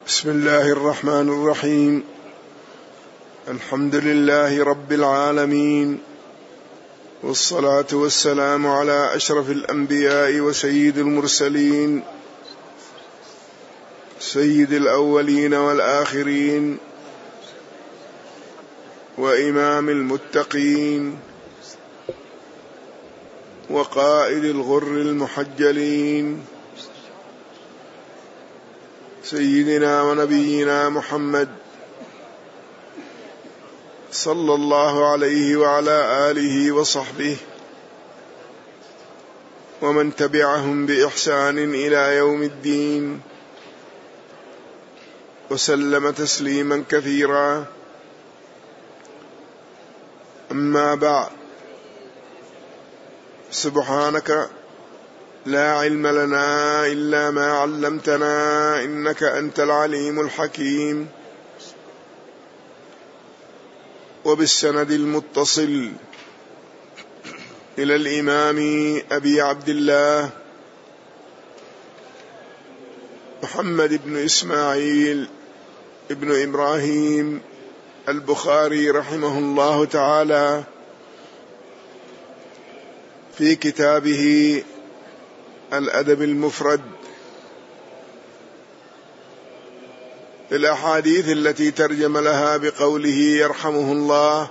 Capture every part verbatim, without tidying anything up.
بسم الله الرحمن الرحيم. الحمد لله رب العالمين، والصلاة والسلام على أشرف الأنبياء وسيد المرسلين، سيد الأولين والآخرين، وإمام المتقين، وقائد الغر المحجلين، سيدنا ونبينا محمد صلى الله عليه وعلى آله وصحبه ومن تبعهم بإحسان إلى يوم الدين، وسلم تسليما كثيرا. أما بعد، سبحانك لا علم لنا إلا ما علمتنا إنك أنت العليم الحكيم. وبالسند المتصل إلى الإمام أبي عبد الله محمد بن إسماعيل ابن إبراهيم البخاري رحمه الله تعالى في كتابه الأدب المفرد الأحاديث التي ترجم لها بقوله يرحمه الله.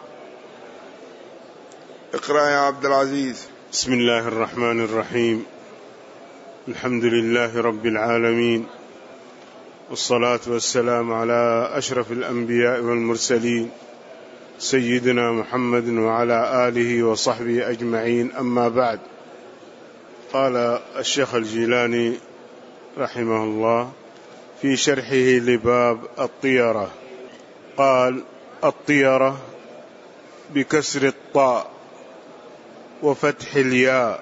اقرأ يا عبد العزيز. بسم الله الرحمن الرحيم. الحمد لله رب العالمين، والصلاة والسلام على أشرف الأنبياء والمرسلين سيدنا محمد وعلى آله وصحبه أجمعين. أما بعد، قال الشيخ الجيلاني رحمه الله في شرحه لباب الطيرة، قال: الطيرة بكسر الطاء وفتح الياء،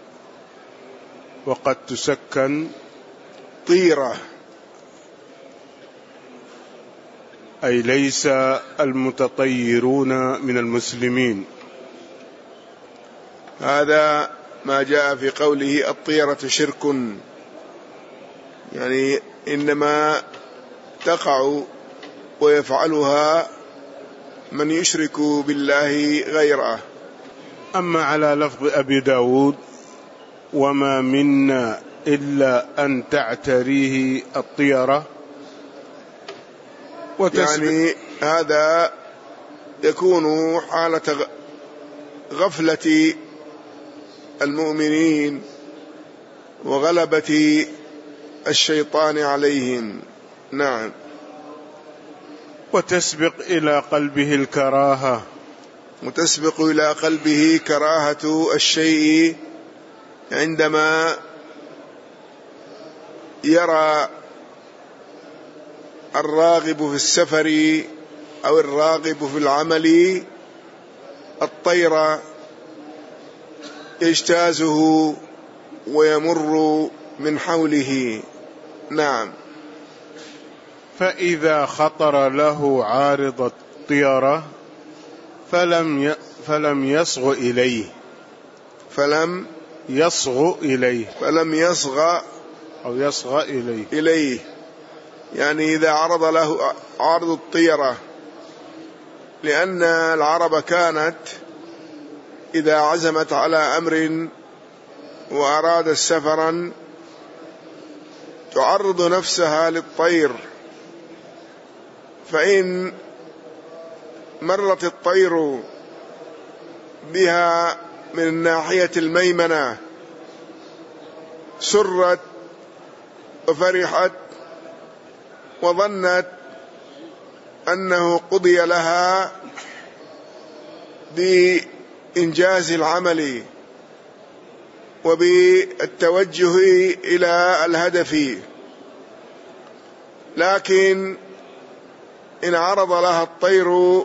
وقد تسكن طيرة، أي ليس المتطيرون من المسلمين. هذا ما جاء في قوله الطيرة شرك، يعني إنما تقع ويفعلها من يشرك بالله غيره. أما على لفظ أبي داود: وما منا إلا أن تعتريه الطيرة، يعني هذا يكون حالة غفلة المؤمنين وغلبة الشيطان عليهم. نعم. وتسبق إلى قلبه الكراهة، وتسبق إلى قلبه كراهة الشيء عندما يرى الراغب في السفر أو الراغب في العمل الطير يجتازه ويمر من حوله. نعم. فإذا خطر له عارض الطيرة فلم فلم يصغ إليه فلم يصغ إليه فلم يصغ أو يصغ إليه إليه يعني إذا عرض له عارض الطيرة، لأن العرب كانت إذا عزمت على أمر وأراد سفرا تعرض نفسها للطير، فإن مرت الطير بها من الناحية الميمنة سرت وفرحت وظنت أنه قضي لها بإنجاز العمل وبالتوجه إلى الهدف، لكن إن عرض لها الطير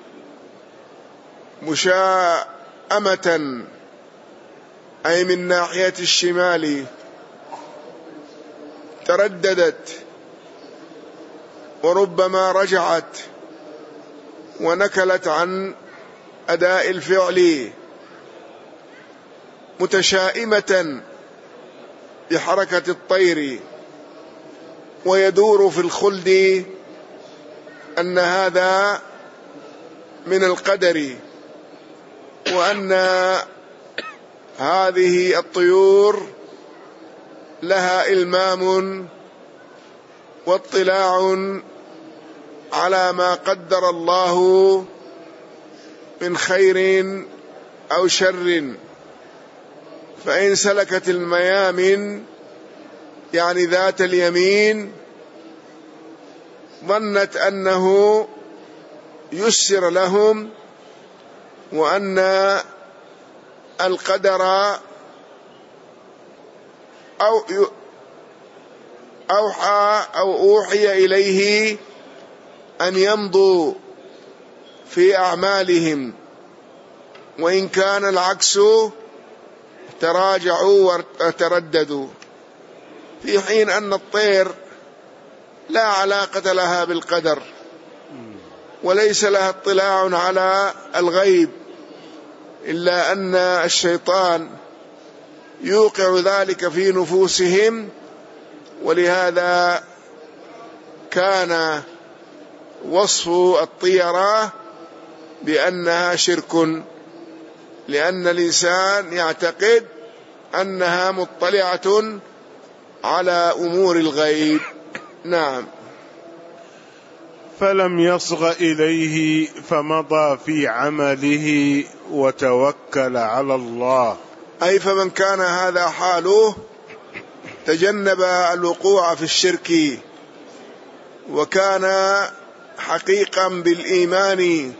مشاءمة أي من ناحية الشمال ترددت وربما رجعت ونكلت عن أداء الفعل متشائمة بحركة الطير، ويدور في الخلد أن هذا من القدر، وأن هذه الطيور لها إلمام واطلاع على ما قدر الله من خير أو شر، فإن سلكت الميامن يعني ذات اليمين ظنت أنه يسر لهم، وأن القدر أو أوحى أو أوحي إليه أن يمضوا في أعمالهم، وإن كان العكس تراجعوا وترددوا، في حين أن الطير لا علاقة لها بالقدر وليس لها اطلاع على الغيب، إلا أن الشيطان يوقع ذلك في نفوسهم، ولهذا كان وصف الطيرة بأنها شرك، لأن الإنسان يعتقد أنها مطلعة على أمور الغيب. نعم. فلم يصغ إليه فمضى في عمله وتوكل على الله. أي فمن كان هذا حاله تجنب الوقوع في الشرك، وكان حقيقا بالإيمان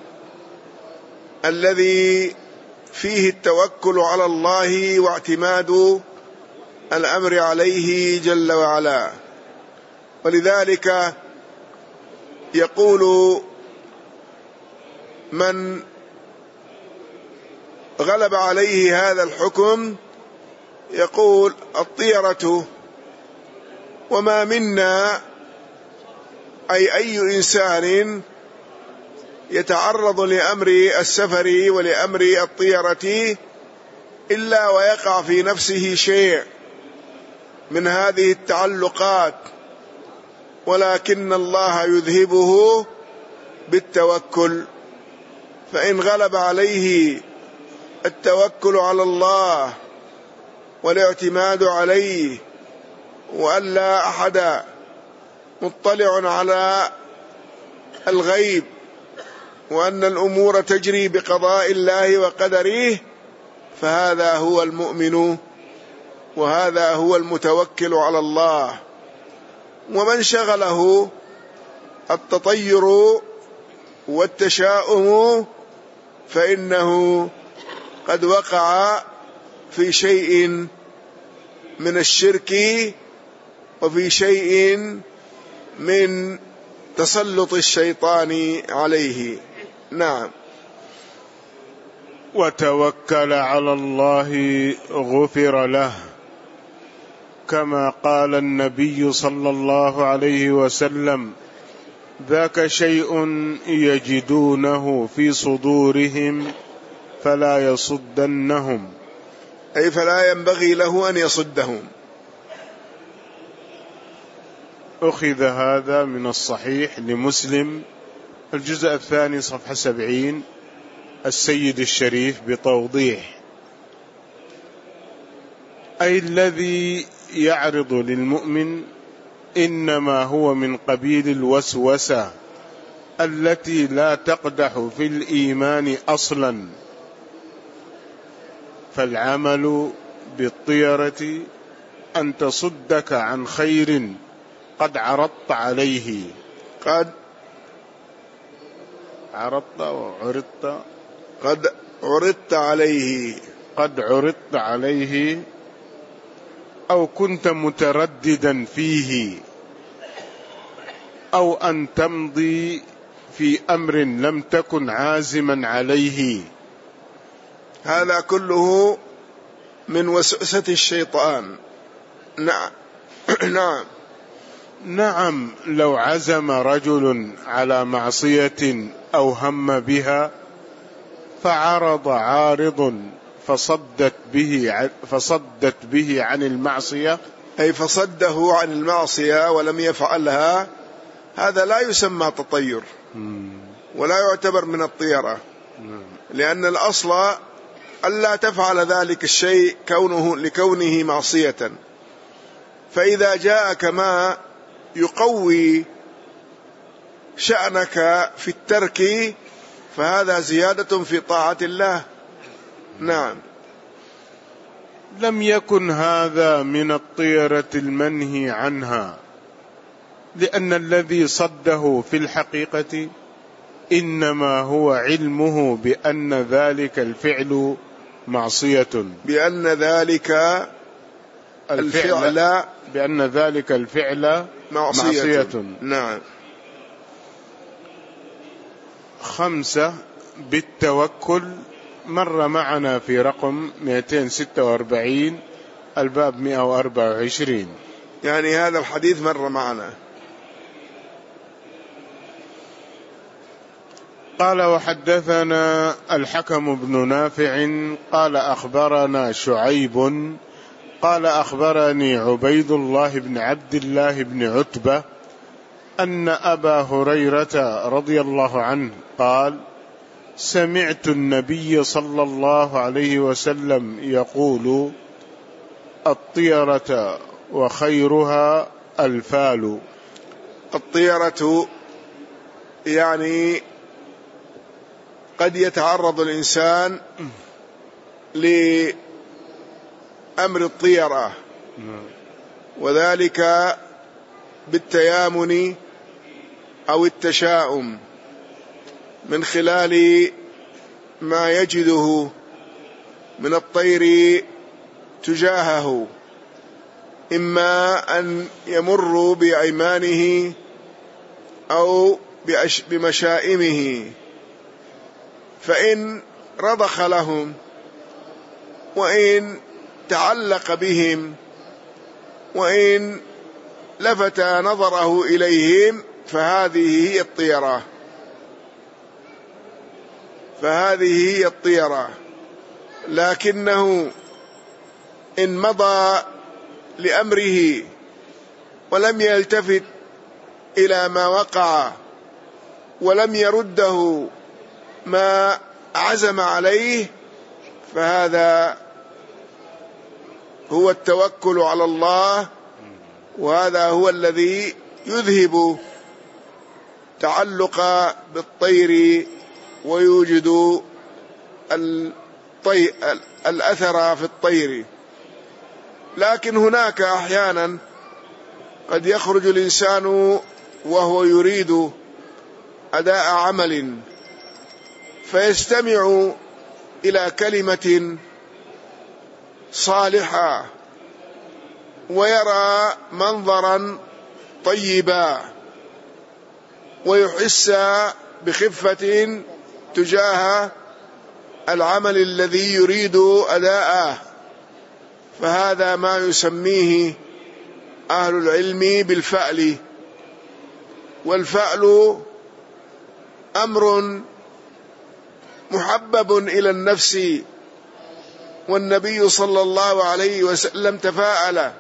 الذي فيه التوكل على الله واعتماد الأمر عليه جل وعلا. ولذلك يقول من غلب عليه هذا الحكم، يقول الطيرة وما منا، أي أي إنسان يتعرض لأمر السفر ولأمر الطيرة إلا ويقع في نفسه شيء من هذه التعلقات، ولكن الله يذهبه بالتوكل. فإن غلب عليه التوكل على الله والاعتماد عليه، وأن لا أحد مطلع على الغيب، وأن الأمور تجري بقضاء الله وقدره، فهذا هو المؤمن، وهذا هو المتوكل على الله. ومن شغله التطير والتشاؤم فإنه قد وقع في شيء من الشرك وفي شيء من تسلط الشيطان عليه. نعم. وتوكل على الله غفر له، كما قال النبي صلى الله عليه وسلم: ذاك شيء يجدونه في صدورهم فلا يصدنهم، أي فلا ينبغي له أن يصدهم. أخذ هذا من الصحيح لمسلم الجزء الثاني صفحة سبعين، السيد الشريف بتوضيح: أي الذي يعرض للمؤمن إنما هو من قبيل الوسوسة التي لا تقدح في الإيمان أصلا، فالعمل بالطيرة أن تصدك عن خير قد عرضت عليه. قد عرضت وعرضت قد عرضت عليه قد عرضت عليه أو كنت مترددا فيه، أو أن تمضي في أمر لم تكن عازما عليه. هذا كله من وسوسة الشيطان. نعم. نعم. نعم. لو عزم رجل على معصية أو هم بها فعرض عارض فصدت به فصدت به عن المعصية أي فصده عن المعصية ولم يفعلها، هذا لا يسمى تطير ولا يعتبر من الطيرة، لأن الأصل ألا تفعل ذلك الشيء كونه لكونه معصية. فإذا جاءك ما يقوي شأنك في الترك فهذا زيادة في طاعة الله. نعم. لم يكن هذا من الطيرة المنهي عنها، لأن الذي صده في الحقيقة إنما هو علمه بأن ذلك الفعل معصية، بأن ذلك الفعل بأن ذلك الفعل معصية, معصية. نعم. خمسة، بالتوكل مر معنا في رقم مئتين وستة وأربعين الباب مئة وأربعة وعشرين، يعني هذا الحديث مر معنا. قال وحدثنا الحكم بن نافع قال أخبرنا شعيب قال أخبرني عبيد الله بن عبد الله بن عتبة أن أبا هريرة رضي الله عنه قال سمعت النبي صلى الله عليه وسلم يقول الطيرة وخيرها الفال. الطيرة يعني قد يتعرض الإنسان لأمر الطيرة، وذلك بالتيامن أو التشاؤم من خلال ما يجده من الطير تجاهه، إما أن يمر بأيمانه أو بمشائمه، فإن رضخ لهم وإن تعلق بهم وإن لفت نظره إليهم فهذه هي الطيرة، فهذه هي الطيرة. لكنه إن مضى لأمره ولم يلتفت إلى ما وقع ولم يرده ما عزم عليه فهذا هو التوكل على الله، وهذا هو الذي يذهب تعلق بالطير ويوجد الطي... الأثر في الطير. لكن هناك أحيانا قد يخرج الإنسان وهو يريد أداء عمل فيستمع إلى كلمة صالحة ويرى منظرا طيبا ويحس بخفة تجاه العمل الذي يريد أداءه، فهذا ما يسميه أهل العلم بالفأل. والفأل أمر محبب إلى النفس، والنبي صلى الله عليه وسلم تفاءل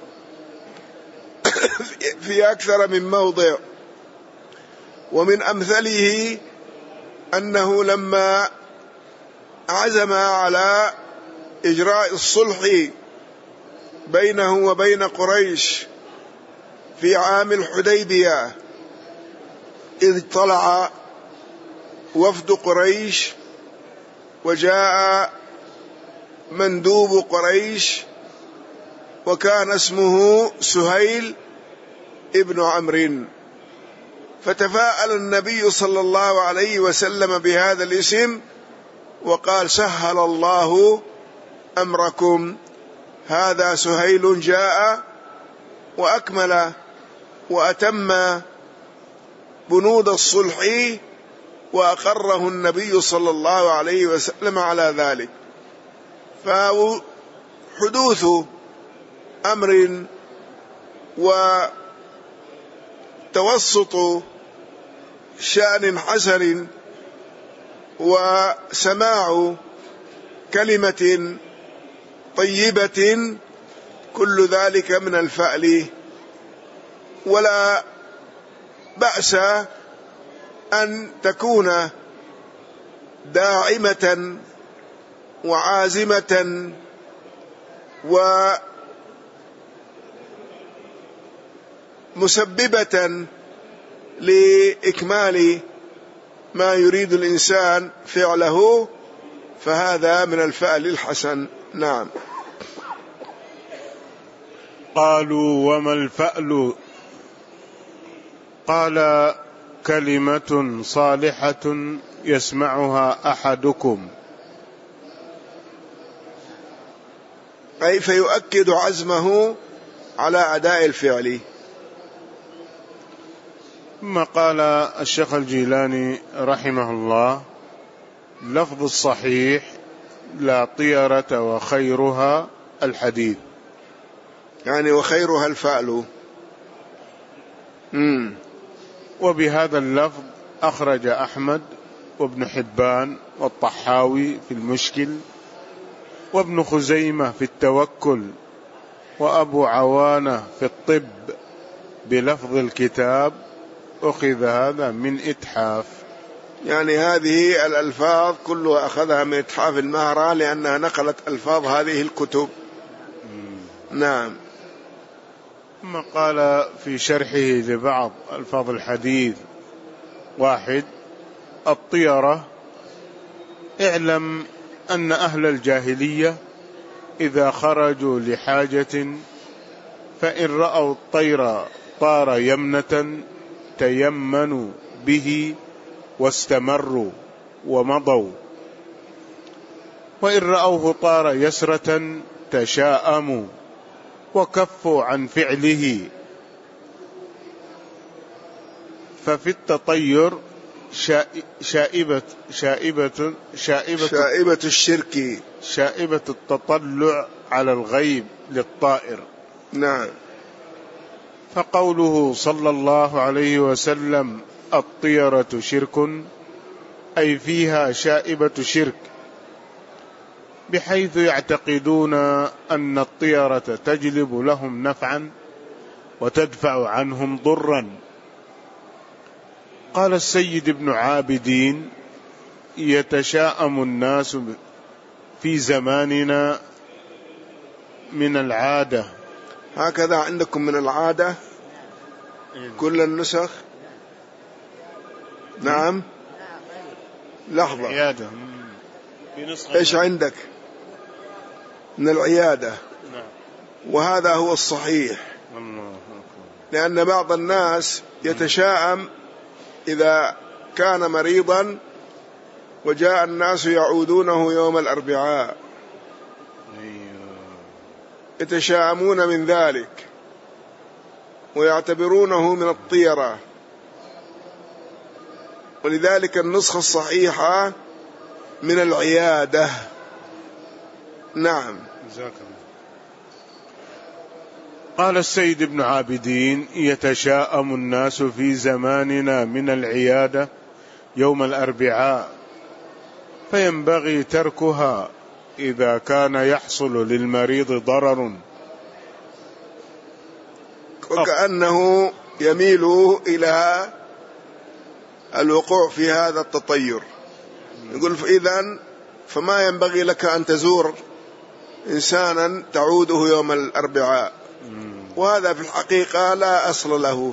في أكثر من موضع، ومن أمثله أنه لما عزم على إجراء الصلح بينه وبين قريش في عام الحديبية إذ طلع وفد قريش وجاء مندوب قريش وكان اسمه سهيل ابن عمرو، فتفاءل النبي صلى الله عليه وسلم بهذا الاسم وقال سهل الله أمركم، هذا سهيل جاء وأكمل وأتم بنود الصلح وأقره النبي صلى الله عليه وسلم على ذلك. فحدوث أمر وتوسط شأن حسن وسماع كلمة طيبة كل ذلك من الفعل، ولا بأس أن تكون داعمة وعازمة ومسببة لإكمال ما يريد الإنسان فعله، فهذا من الفعل الحسن. نعم. قالوا وما الفأل؟ قال كلمة صالحة يسمعها أحدكم، أي فيؤكد عزمه على أداء الفعل. ثم قال الشيخ الجيلاني رحمه الله: لفظ الصحيح لا طيرة وخيرها الحديث، يعني وخيرها الفعل. مم. وبهذا اللفظ أخرج أحمد وابن حبان والطحاوي في المشكل، وابن خزيمة في التوكل، وأبو عوانة في الطب بلفظ الكتاب. أخذ هذا من إتحاف، يعني هذه الألفاظ كلها أخذها من إتحاف المهرة، لأنها نقلت ألفاظ هذه الكتب. مم. نعم. ثم قال في شرحه لبعض ألفاظ الحديث: واحد، الطيرة: اعلم أن أهل الجاهلية إذا خرجوا لحاجة فإن رأوا الطير طار يمنة تيمنوا به واستمروا ومضوا، وإن رأوه طار يسرة تشاءموا وكفوا عن فعله. ففي التطير شائبة شائبة شائبة شائبة الشرك، شائبة التطلع على الغيب للطائر. نعم. فقوله صلى الله عليه وسلم: الطيرة شرك، أي فيها شائبة شرك، بحيث يعتقدون أن الطيرة تجلب لهم نفعا وتدفع عنهم ضرا. قال السيد ابن عابدين: يتشاءم الناس في زماننا من العادة. هكذا عندكم من العادة كل النسخ؟ نعم. لحظة، عيادة. إيش عندك؟ من العيادة. نعم. وهذا هو الصحيح، لأن بعض الناس يتشاءم إذا كان مريضا وجاء الناس يعودونه يوم الأربعاء، يتشاءمون من ذلك ويعتبرونه من الطيرة. ولذلك النسخة الصحيحة من العيادة. نعم. قال السيد ابن عابدين: يتشاءم الناس في زماننا من العيادة يوم الأربعاء، فينبغي تركها إذا كان يحصل للمريض ضرر. وكأنه يميل إلى الوقوع في هذا التطير. يقول: فإذن فما ينبغي لك أن تزور إنسانا تعوده يوم الأربعاء. وهذا في الحقيقة لا أصل له،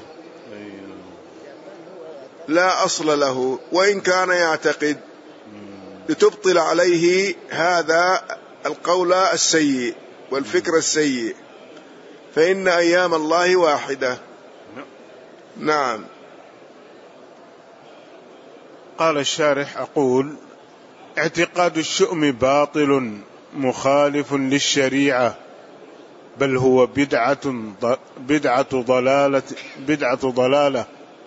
لا أصل له، وإن كان يعتقد، لتبطل عليه هذا القول السيء والفكر السيء، فإن أيام الله واحدة. نعم. قال الشارح: أقول: اعتقاد الشؤم باطل مخالف للشريعة، بل هو بدعة بدعة ضلالة بدعة ضلالة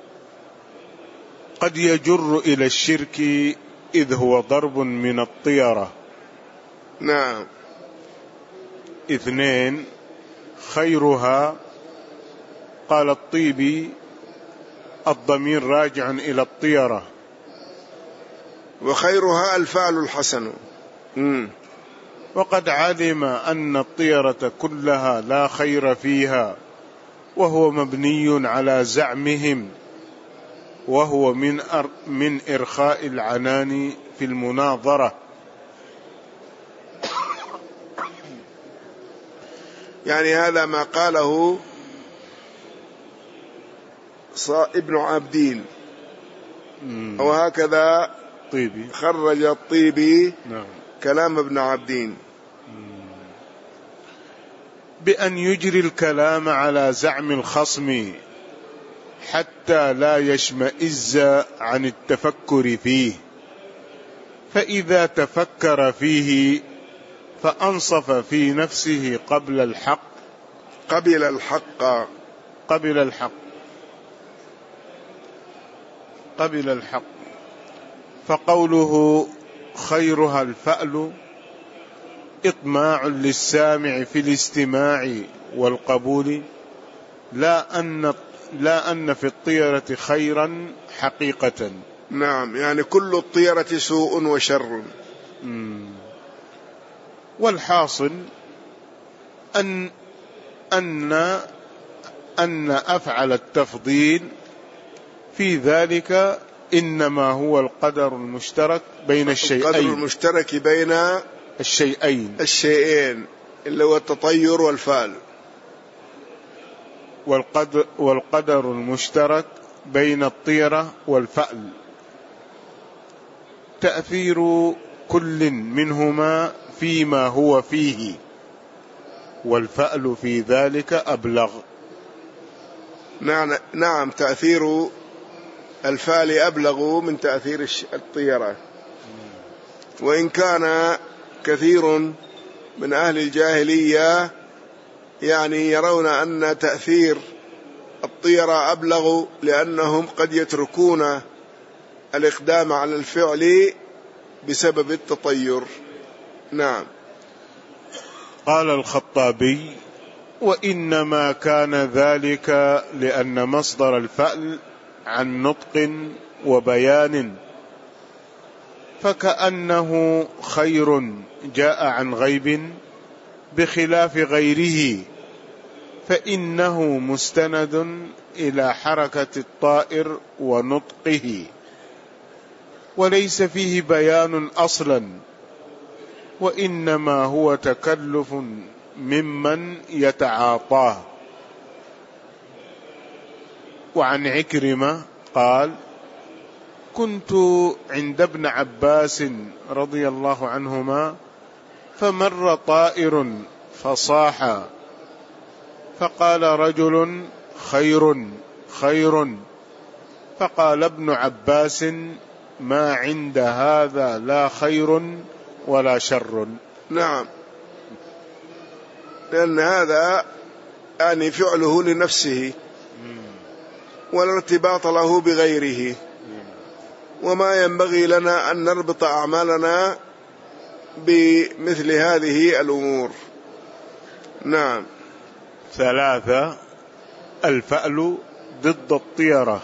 قد يجر إلى الشرك، إذ هو ضرب من الطيرة. نعم. اثنين، خيرها: قال الطيبي: الضمير راجع إلى وقد علم أن الطيرة كلها لا خير فيها، وهو مبني على زعمهم، وهو من من إرخاء العنان في المناظرة. يعني هذا ما قاله ابن عابدين، وهكذا طيبي خرج الطيبي نعم. كلام ابن عابدين بأن يجري الكلام على زعم الخصم حتى لا يشمئز عن التفكر فيه، فإذا تفكر فيه فأنصف في نفسه قبل الحق قبل الحق قبل الحق قبل الحق فقوله خيرها الفأل إطماع للسامع في الاستماع والقبول، لا أن لا أن في الطيرة خيرا حقيقة. نعم، يعني كل الطيرة سوء وشر. مم. والحاصل أن أن أن أفعل التفضيل في ذلك إنما هو القدر المشترك بين الشيئين، القدر المشترك بين الشيئين الشيئين اللي هو التطير والفعل. والقدر, والقدر المشترك بين الطيرة والفأل تأثير كل منهما فيما هو فيه، والفأل في ذلك أبلغ. نعم, نعم تأثير الفأل أبلغ من تأثير الطيرة، وإن كان كثير من أهل الجاهلية يعني يرون أن تأثير الطيرة أبلغ، لأنهم قد يتركون الإقدام على الفعل بسبب التطير. نعم. قال الخطابي: وإنما كان ذلك لأن مصدر الفأل عن نطق وبيان، فكأنه خير جاء عن غيب بخلاف غيره، فإنه مستند إلى حركة الطائر ونطقه، وليس فيه بيان أصلا، وإنما هو تكلف ممن يتعاطاه. وعن عكرمة قال: كنت عند ابن عباس رضي الله عنهما فمر طائر فصاح، فقال رجل: خير خير، فقال ابن عباس: ما عند هذا لا خير ولا شر. نعم، لأن هذا يعني فعله لنفسه ولا ارتباط له بغيره، وما ينبغي لنا أن نربط أعمالنا بمثل هذه الأمور. نعم. ثلاثة: الفأل ضد الطيرة،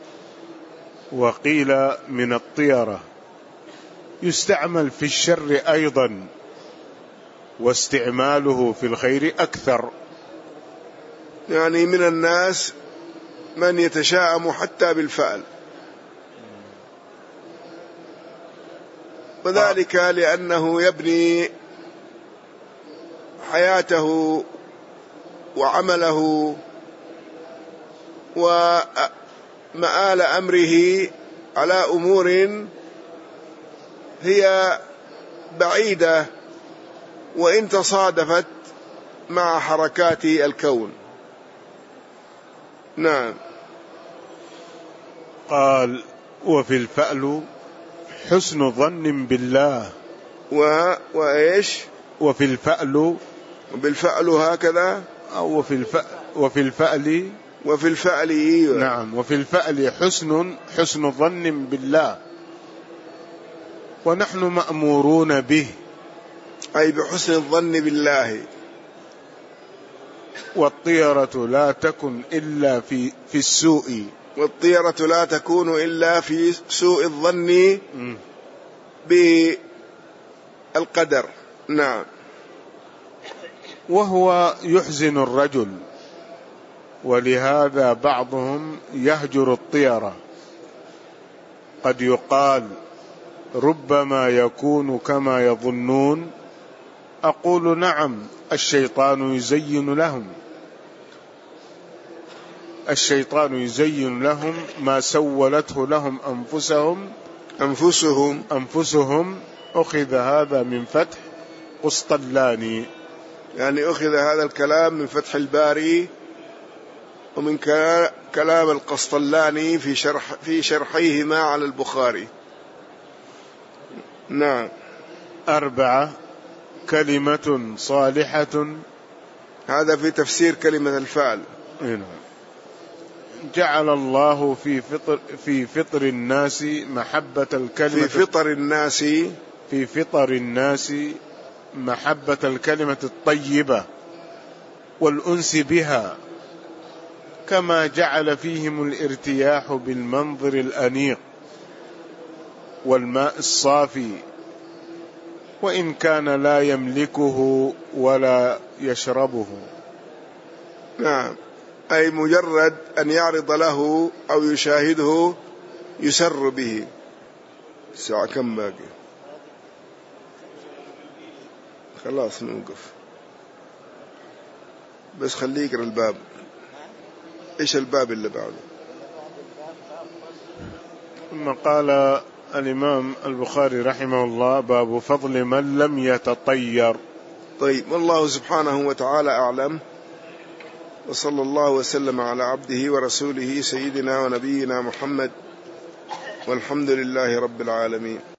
وقيل من الطيرة، يستعمل في الشر أيضا، واستعماله في الخير أكثر. يعني من الناس من يتشاءم حتى بالفعل، وذلك لأنه يبني حياته وعمله ومآل أمره على أمور هي بعيدة وإن تصادفت مع حركات الكون. نعم. قال: وفي الفأل حسن ظن بالله. و... وإيش؟ وفي الفأل، وبالفأل هكذا، أو وفي الفأل وفي الفأل وفي الفأل إيوه. نعم، وفي الفأل حسن حسن ظن بالله، ونحن مأمورون به، أي بحسن الظن بالله. والطيرة لا تكن إلا في في السوء، والطيرة لا تكون إلا في سوء الظن بالقدر. نعم. وهو يحزن الرجل، ولهذا بعضهم يهجر الطيرة. قد يقال ربما يكون كما يظنون، أقول نعم، الشيطان يزين لهم الشيطان يزين لهم ما سولته لهم أنفسهم أنفسهم أنفسهم أخذ هذا من فتح قسطلاني، يعني أخذ هذا الكلام من فتح الباري ومن كلام القسطلاني في شرح في شرحيهما على البخاري. نعم. أربعة، كلمة صالحة، هذا في تفسير كلمة الفعل. جعل الله في فطر في فطر الناس محبة الكلمة في فطر الناس في فطر الناس محبة الكلمة الطيبة والأنس بها، كما جعل فيهم الارتياح بالمنظر الأنيق والماء الصافي، وإن كان لا يملكه ولا يشربه. نعم، أي مجرد أن يعرض له أو يشاهده يسر به. الساعة كم باقي؟ خلاص نوقف، بس خليه يقرأ الباب. إيش الباب اللي بعده؟ ثم قال الإمام البخاري رحمه الله: باب فضل من لم يتطير. طيب، والله سبحانه وتعالى أعلم، وصلى الله وسلم على عبده ورسوله سيدنا ونبينا محمد، والحمد لله رب العالمين.